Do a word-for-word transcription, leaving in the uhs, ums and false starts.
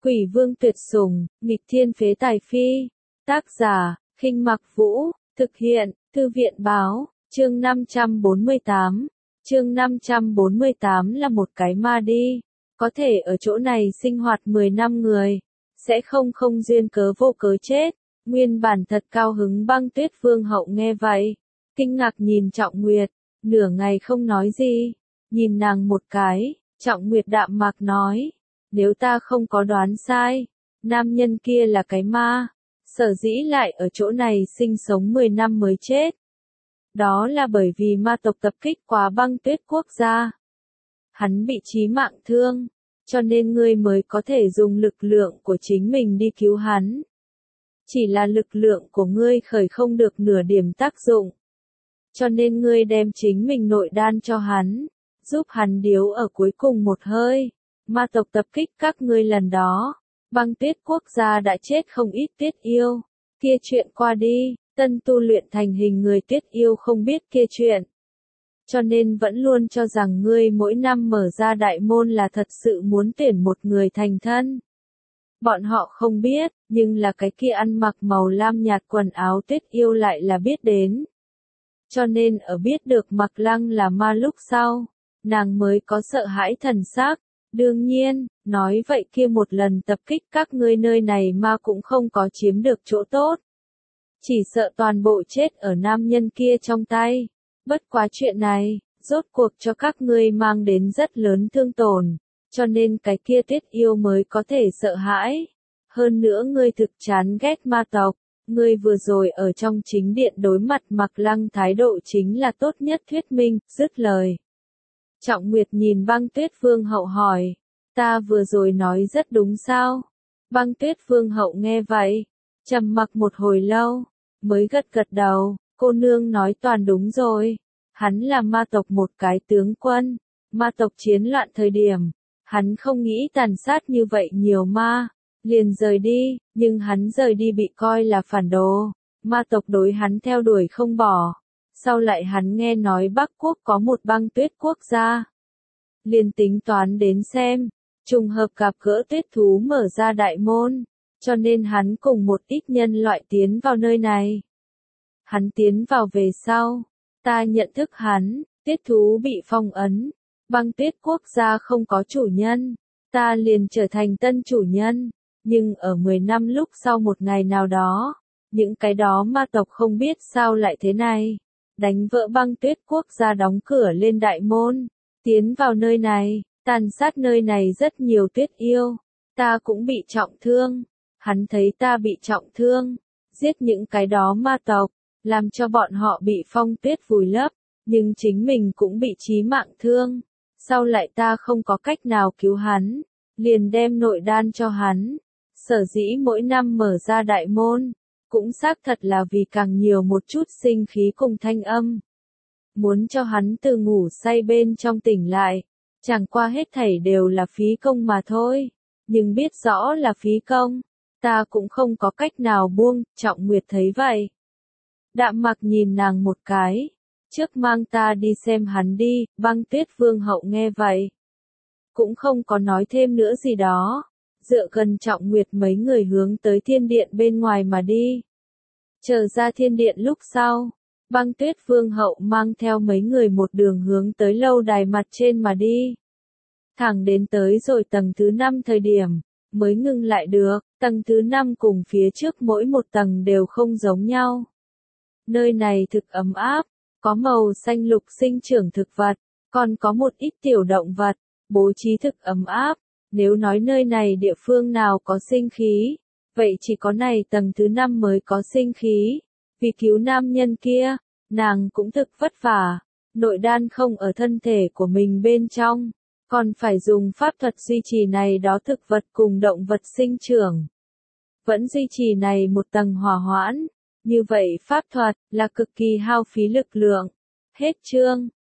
Quỷ vương tuyệt sủng, nghịch thiên phế tài phi. Tác giả, Khinh Mặc Vũ, thực hiện, Thư viện báo, chương năm trăm bốn mươi tám. Chương năm trăm bốn mươi tám là một cái ma đi. Có thể ở chỗ này sinh hoạt mười năm người, sẽ không không duyên cớ vô cớ chết. Nguyên bản thật cao hứng Băng Tuyết Vương hậu nghe vậy, kinh ngạc nhìn Trọng Nguyệt, nửa ngày không nói gì, nhìn nàng một cái, Trọng Nguyệt đạm mạc nói, nếu ta không có đoán sai, nam nhân kia là cái ma, sở dĩ lại ở chỗ này sinh sống mười năm mới chết. Đó là bởi vì ma tộc tập kích quá Băng Tuyết quốc gia. Hắn bị chí mạng thương, cho nên ngươi mới có thể dùng lực lượng của chính mình đi cứu hắn. Chỉ là lực lượng của ngươi khởi không được nửa điểm tác dụng. Cho nên ngươi đem chính mình nội đan cho hắn, giúp hắn điếu ở cuối cùng một hơi. Ma tộc tập kích các ngươi lần đó, Băng Tuyết quốc gia đã chết không ít Tuyết yêu. Kia chuyện qua đi, tân tu luyện thành hình người Tuyết yêu không biết kia chuyện. Cho nên vẫn luôn cho rằng ngươi mỗi năm mở ra đại môn là thật sự muốn tuyển một người thành thân. Bọn họ không biết, nhưng là cái kia ăn mặc màu lam nhạt quần áo Tuyết yêu lại là biết đến. Cho nên ở biết được Mặc Lăng là ma lúc sau, nàng mới có sợ hãi thần sắc. Đương nhiên, nói vậy kia một lần tập kích các ngươi nơi này ma cũng không có chiếm được chỗ tốt. Chỉ sợ toàn bộ chết ở nam nhân kia trong tay. Bất quá chuyện này, rốt cuộc cho các ngươi mang đến rất lớn thương tổn, cho nên cái kia Tuyết yêu mới có thể sợ hãi. Hơn nữa ngươi thực chán ghét ma tộc, ngươi vừa rồi ở trong chính điện đối mặt Mặc Lăng thái độ chính là tốt nhất thuyết minh, dứt lời. Trọng Nguyệt nhìn Băng Tuyết Vương hậu hỏi, ta vừa rồi nói rất đúng sao? Băng Tuyết Vương hậu nghe vậy, trầm mặc một hồi lâu, mới gật gật đầu, cô nương nói toàn đúng rồi. Hắn là ma tộc một cái tướng quân, ma tộc chiến loạn thời điểm, hắn không nghĩ tàn sát như vậy nhiều ma, liền rời đi, nhưng hắn rời đi bị coi là phản đồ, ma tộc đối hắn theo đuổi không bỏ. Sau lại hắn nghe nói Bắc Quốc có một Băng Tuyết quốc gia, liền tính toán đến xem, trùng hợp gặp gỡ tuyết thú mở ra đại môn, cho nên hắn cùng một ít nhân loại tiến vào nơi này. Hắn tiến vào về sau, ta nhận thức hắn, tuyết thú bị phong ấn, Băng Tuyết quốc gia không có chủ nhân, ta liền trở thành tân chủ nhân, nhưng ở mười năm lúc sau một ngày nào đó, những cái đó ma tộc không biết sao lại thế này, đánh vỡ Băng Tuyết quốc gia đóng cửa lên đại môn, tiến vào nơi này, tàn sát nơi này rất nhiều Tuyết yêu, ta cũng bị trọng thương, hắn thấy ta bị trọng thương, giết những cái đó ma tộc, làm cho bọn họ bị phong tuyết vùi lấp, nhưng chính mình cũng bị chí mạng thương. Sau lại ta không có cách nào cứu hắn, liền đem nội đan cho hắn. Sở dĩ mỗi năm mở ra đại môn, cũng xác thật là vì càng nhiều một chút sinh khí cùng thanh âm. Muốn cho hắn từ ngủ say bên trong tỉnh lại, chẳng qua hết thảy đều là phí công mà thôi. Nhưng biết rõ là phí công, ta cũng không có cách nào buông, Trọng Nguyệt thấy vậy. Đạm mặc nhìn nàng một cái, trước mang ta đi xem hắn đi, Băng Tuyết Vương hậu nghe vậy. Cũng không có nói thêm nữa gì đó, dựa gần Trọng Nguyệt mấy người hướng tới thiên điện bên ngoài mà đi. Chờ ra thiên điện lúc sau, Băng Tuyết Vương hậu mang theo mấy người một đường hướng tới lâu đài mặt trên mà đi. Thẳng đến tới rồi tầng thứ năm thời điểm, mới ngưng lại được, tầng thứ năm cùng phía trước mỗi một tầng đều không giống nhau. Nơi này thực ấm áp, có màu xanh lục sinh trưởng thực vật, còn có một ít tiểu động vật, bố trí thực ấm áp. Nếu nói nơi này địa phương nào có sinh khí, vậy chỉ có này tầng thứ năm mới có sinh khí. Vì cứu nam nhân kia, nàng cũng thực vất vả, nội đan không ở thân thể của mình bên trong, còn phải dùng pháp thuật duy trì này đó thực vật cùng động vật sinh trưởng. Vẫn duy trì này một tầng hỏa hoãn. Như vậy pháp thuật là cực kỳ hao phí lực lượng. Hết chương.